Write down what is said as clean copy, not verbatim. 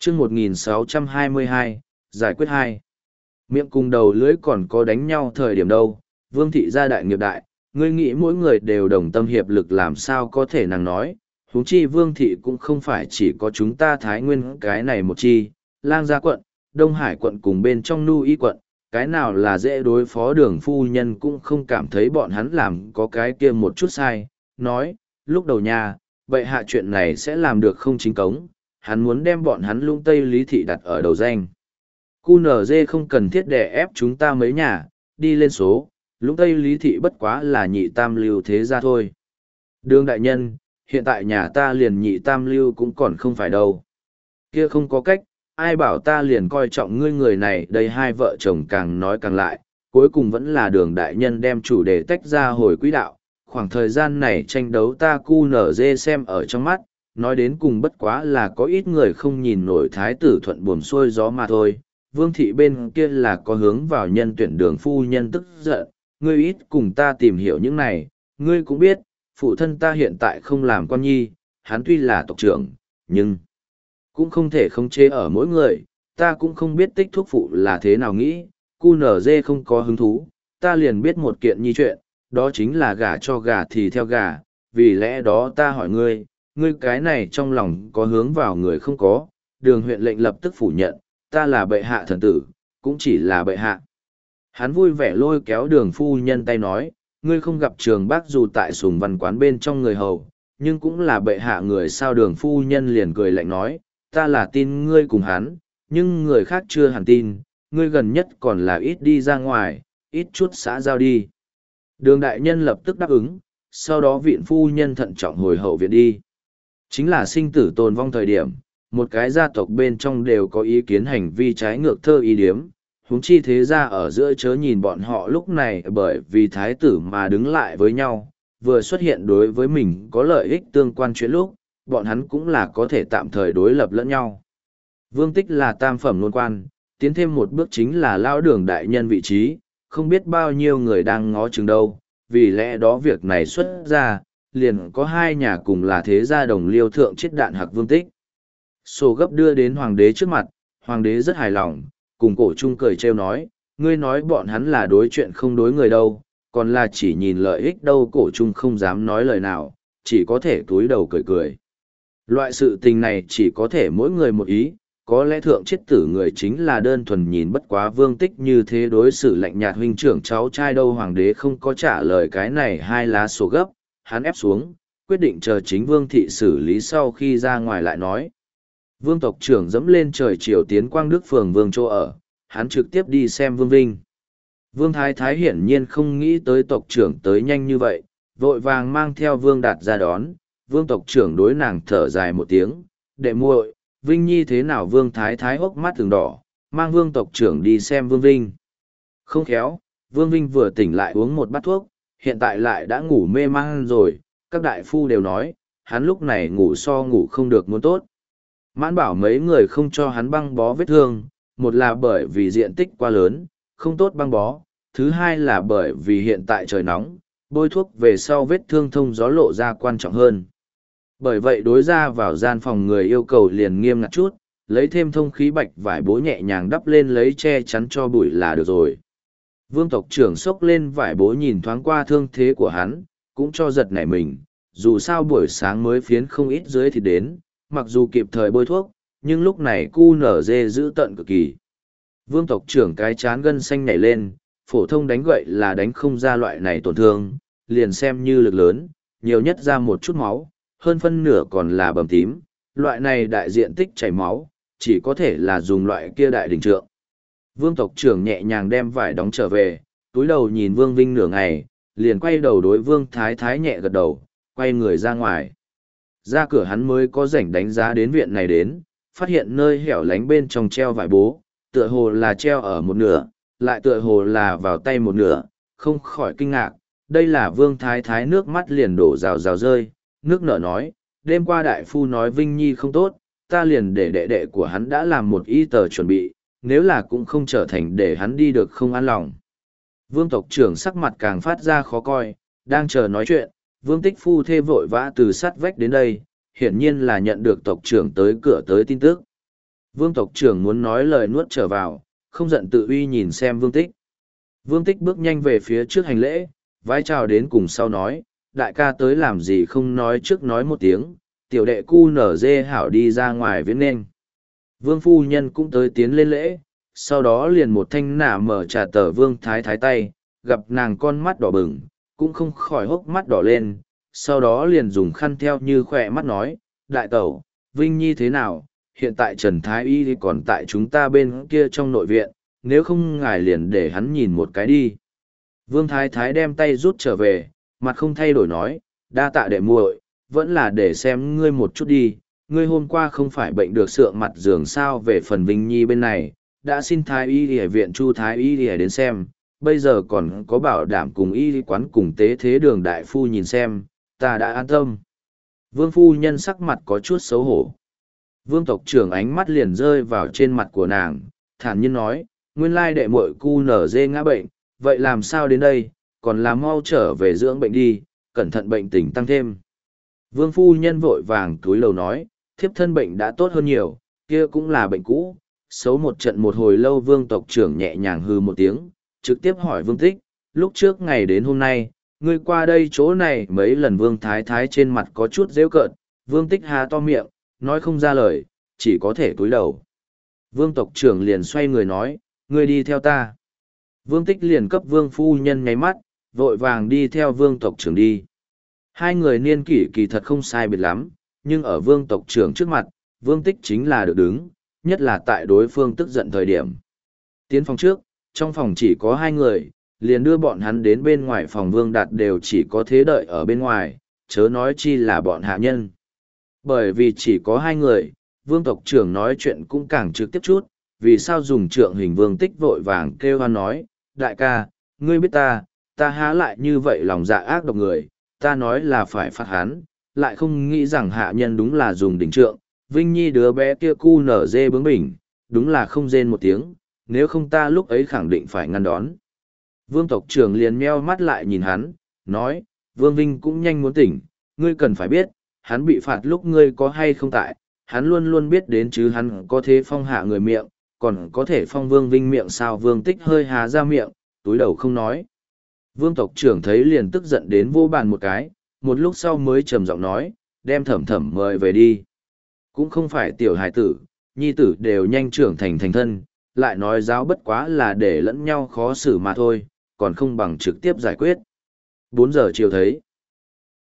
chương 1622, giải quyết hai. Miệng cùng đầu lưỡi còn có đánh nhau thời điểm đâu, vương thị gia đại nghiệp đại, ngươi nghĩ mỗi người đều đồng tâm hiệp lực làm sao có thể nàng nói, huống chi vương thị cũng không phải chỉ có chúng ta Thái Nguyên cái này một chi, Lang Gia quận, Đông Hải quận cùng bên trong Nu Y quận, cái nào là dễ đối phó Đường phu nhân cũng không cảm thấy bọn hắn làm có cái kia một chút sai, nói, lúc đầu nha, vậy hạ chuyện này sẽ làm được không chính cống, hắn muốn đem bọn hắn lung tây lý thị đặt ở đầu danh. QNZ không cần thiết đè ép chúng ta mấy nhà, đi lên số, lũng tây lý thị bất quá là nhị tam lưu thế ra thôi. Đường đại nhân, hiện tại nhà ta liền nhị tam lưu cũng còn không phải đâu. Kia không có cách, ai bảo ta liền coi trọng ngươi người này, đây hai vợ chồng càng nói càng lại, cuối cùng vẫn là đường đại nhân đem chủ đề tách ra hồi quỹ đạo. Khoảng thời gian này tranh đấu ta QNZ xem ở trong mắt, nói đến cùng bất quá là có ít người không nhìn nổi thái tử thuận buồm xuôi gió mà thôi. Vương thị bên kia là có hướng vào nhân tuyển đường phu nhân tức giận, ngươi ít cùng ta tìm hiểu những này, ngươi cũng biết, phụ thân ta hiện tại không làm con nhi, hắn tuy là tộc trưởng, nhưng cũng không thể khống chế ở mỗi người, ta cũng không biết tích thuốc phụ là thế nào nghĩ, QNZ không có hứng thú, ta liền biết một kiện nhi chuyện, đó chính là gả cho gà thì theo gà, vì lẽ đó ta hỏi ngươi, ngươi cái này trong lòng có hướng vào người không có, đường huyện lệnh lập tức phủ nhận, ta là bệ hạ thần tử, cũng chỉ là bệ hạ. Hắn vui vẻ lôi kéo đường phu nhân tay nói, ngươi không gặp trường bác dù tại sùng văn quán bên trong người hầu, nhưng cũng là bệ hạ người sao đường phu nhân liền cười lạnh nói, ta là tin ngươi cùng hắn, nhưng người khác chưa hẳn tin, ngươi gần nhất còn là ít đi ra ngoài, ít chút xã giao đi. Đường đại nhân lập tức đáp ứng, sau đó viện phu nhân thận trọng hồi hậu viện đi. Chính là sinh tử tồn vong thời điểm, một cái gia tộc bên trong đều có ý kiến hành vi trái ngược thơ ý điếm, huống chi thế ra ở giữa chớ nhìn bọn họ lúc này bởi vì thái tử mà đứng lại với nhau, vừa xuất hiện đối với mình có lợi ích tương quan chuyện lúc, bọn hắn cũng là có thể tạm thời đối lập lẫn nhau. Vương Tích là tam phẩm luân quan, tiến thêm một bước chính là lao đường đại nhân vị trí, không biết bao nhiêu người đang ngó chừng đâu, vì lẽ đó việc này xuất ra, liền có hai nhà cùng là thế gia đồng liêu thượng chết đạn hạc Vương Tích. Sổ gấp đưa đến hoàng đế trước mặt, hoàng đế rất hài lòng, cùng cổ trung cười trêu nói, ngươi nói bọn hắn là đối chuyện không đối người đâu, còn là chỉ nhìn lợi ích đâu, cổ trung không dám nói lời nào, chỉ có thể túi đầu cười cười. Loại sự tình này chỉ có thể mỗi người một ý, có lẽ thượng chết tử người chính là đơn thuần nhìn bất quá Vương Tích như thế đối xử lạnh nhạt huynh trưởng cháu trai đâu, hoàng đế không có trả lời cái này hai lá sổ gấp, hắn ép xuống, quyết định chờ chính Vương thị xử lý sau khi ra ngoài lại nói. Vương tộc trưởng dẫm lên trời chiều tiến Quang Đức phường Vương chỗ ở, hắn trực tiếp đi xem Vương Vinh. Vương Thái Thái hiển nhiên không nghĩ tới tộc trưởng tới nhanh như vậy, vội vàng mang theo Vương Đạt ra đón. Vương tộc trưởng đối nàng thở dài một tiếng, đệ muội, Vinh Nhi thế nào? Vương Thái Thái hốc mắt từng đỏ, mang Vương tộc trưởng đi xem Vương Vinh. Không khéo, Vương Vinh vừa tỉnh lại uống một bát thuốc, hiện tại lại đã ngủ mê man rồi, các đại phu đều nói, hắn lúc này ngủ so ngủ không được muốn tốt. Mãn bảo mấy người không cho hắn băng bó vết thương, một là bởi vì diện tích quá lớn, không tốt băng bó, thứ hai là bởi vì hiện tại trời nóng, bôi thuốc về sau vết thương thông gió lộ ra quan trọng hơn. Bởi vậy đối ra vào gian phòng người yêu cầu liền nghiêm ngặt chút, lấy thêm thông khí bạch vải bố nhẹ nhàng đắp lên lấy che chắn cho bụi là được rồi. Vương tộc trưởng xốc lên vải bố nhìn thoáng qua thương thế của hắn, cũng cho giật nảy mình, dù sao buổi sáng mới phiến không ít dưới thì đến, mặc dù kịp thời bôi thuốc, nhưng lúc này QNZ giữ tận cực kỳ. Vương tộc trưởng cái chán gân xanh nhảy lên, phổ thông đánh gậy là đánh không ra loại này tổn thương, liền xem như lực lớn, nhiều nhất ra một chút máu, hơn phân nửa còn là bầm tím, loại này đại diện tích chảy máu, chỉ có thể là dùng loại kia đại đình trượng. Vương tộc trưởng nhẹ nhàng đem vải đóng trở về, túi đầu nhìn Vương Vinh nửa ngày, liền quay đầu đối Vương Thái Thái nhẹ gật đầu, quay người ra ngoài. Ra cửa hắn mới có rảnh đánh giá đến viện này đến, phát hiện nơi hẻo lánh bên trong treo vải bố, tựa hồ là treo ở một nửa, lại tựa hồ là vào tay một nửa, không khỏi kinh ngạc. Đây là Vương Thái Thái nước mắt liền đổ rào rào rơi, nước nở nói, đêm qua đại phu nói Vinh Nhi không tốt, ta liền để đệ đệ của hắn đã làm một y tờ chuẩn bị, nếu là cũng không trở thành để hắn đi được không an lòng. Vương tộc trưởng sắc mặt càng phát ra khó coi, đang chờ nói chuyện, Vương Tích phu thê vội vã từ sát vách đến đây, hiển nhiên là nhận được tộc trưởng tới cửa tới tin tức. Vương tộc trưởng muốn nói lời nuốt trở vào, không giận tự uy nhìn xem Vương Tích. Vương Tích bước nhanh về phía trước hành lễ, vái chào đến cùng sau nói, đại ca tới làm gì không nói trước nói một tiếng, tiểu đệ cu nở dê hảo đi ra ngoài viếng nên. Vương phu nhân cũng tới tiến lên lễ, sau đó liền một thanh nả mở trà tờ Vương Thái Thái tay, gặp nàng con mắt đỏ bừng, cũng không khỏi hốc mắt đỏ lên, sau đó liền dùng khăn theo như khỏe mắt nói, đại tẩu, Vinh Nhi thế nào, hiện tại Trần Thái Y thì còn tại chúng ta bên kia trong nội viện, nếu không ngài liền để hắn nhìn một cái đi. Vương Thái Thái đem tay rút trở về, mặt không thay đổi nói, đa tạ đệ muội, vẫn là để xem ngươi một chút đi, ngươi hôm qua không phải bệnh được sượng mặt giường sao về phần Vinh Nhi bên này, đã xin Thái Y Y viện Chu Thái Y Y đến xem, bây giờ còn có bảo đảm cùng y quán cùng tế thế đường đại phu nhìn xem, ta đã an tâm. Vương phu nhân sắc mặt có chút xấu hổ. Vương tộc trưởng ánh mắt liền rơi vào trên mặt của nàng, thản nhiên nói, nguyên lai đệ muội cu nở dê ngã bệnh, vậy làm sao đến đây, còn là mau trở về dưỡng bệnh đi, cẩn thận bệnh tình tăng thêm. Vương phu nhân vội vàng túi lầu nói, thiếp thân bệnh đã tốt hơn nhiều, kia cũng là bệnh cũ. Xấu một trận một hồi lâu vương tộc trưởng nhẹ nhàng hư một tiếng, trực tiếp hỏi Vương Tích, lúc trước ngày đến hôm nay, ngươi qua đây chỗ này mấy lần Vương Thái Thái trên mặt có chút rêu cợt, Vương Tích há to miệng, nói không ra lời, chỉ có thể cúi đầu. Vương tộc trưởng liền xoay người nói, ngươi đi theo ta. Vương Tích liền cấp Vương phu nhân nháy mắt, vội vàng đi theo Vương tộc trưởng đi. Hai người niên kỷ kỳ thật không sai biệt lắm, nhưng ở Vương tộc trưởng trước mặt, Vương Tích chính là được đứng, nhất là tại đối phương tức giận thời điểm. Tiến phòng trước, trong phòng chỉ có hai người, liền đưa bọn hắn đến bên ngoài phòng Vương Đạt đều chỉ có thế đợi ở bên ngoài, chớ nói chi là bọn hạ nhân. Bởi vì chỉ có hai người, Vương tộc trưởng nói chuyện cũng càng trực tiếp chút, vì sao dùng trượng hình Vương Tích vội vàng kêu hoan nói, đại ca, ngươi biết ta há lại như vậy lòng dạ ác độc người, ta nói là phải phạt hắn, lại không nghĩ rằng hạ nhân đúng là dùng đỉnh trượng, Vinh Nhi đứa bé kia cu nở dê bướng bỉnh, đúng là không rên một tiếng, nếu không ta lúc ấy khẳng định phải ngăn đón. Vương tộc trưởng liền meo mắt lại nhìn hắn, nói, Vương Vinh cũng nhanh muốn tỉnh, ngươi cần phải biết, hắn bị phạt lúc ngươi có hay không tại, hắn luôn luôn biết đến chứ hắn có thể phong hạ người miệng, còn có thể phong Vương Vinh miệng sao Vương Tích hơi há ra miệng, túi đầu không nói. Vương tộc trưởng thấy liền tức giận đến vô bàn một cái, một lúc sau mới trầm giọng nói, đem Thẩm Thẩm mời về đi. Cũng không phải tiểu hài tử, nhi tử đều nhanh trưởng thành thành thân, lại nói giáo bất quá là để lẫn nhau khó xử mà thôi, còn không bằng trực tiếp giải quyết. 4 giờ chiều thấy.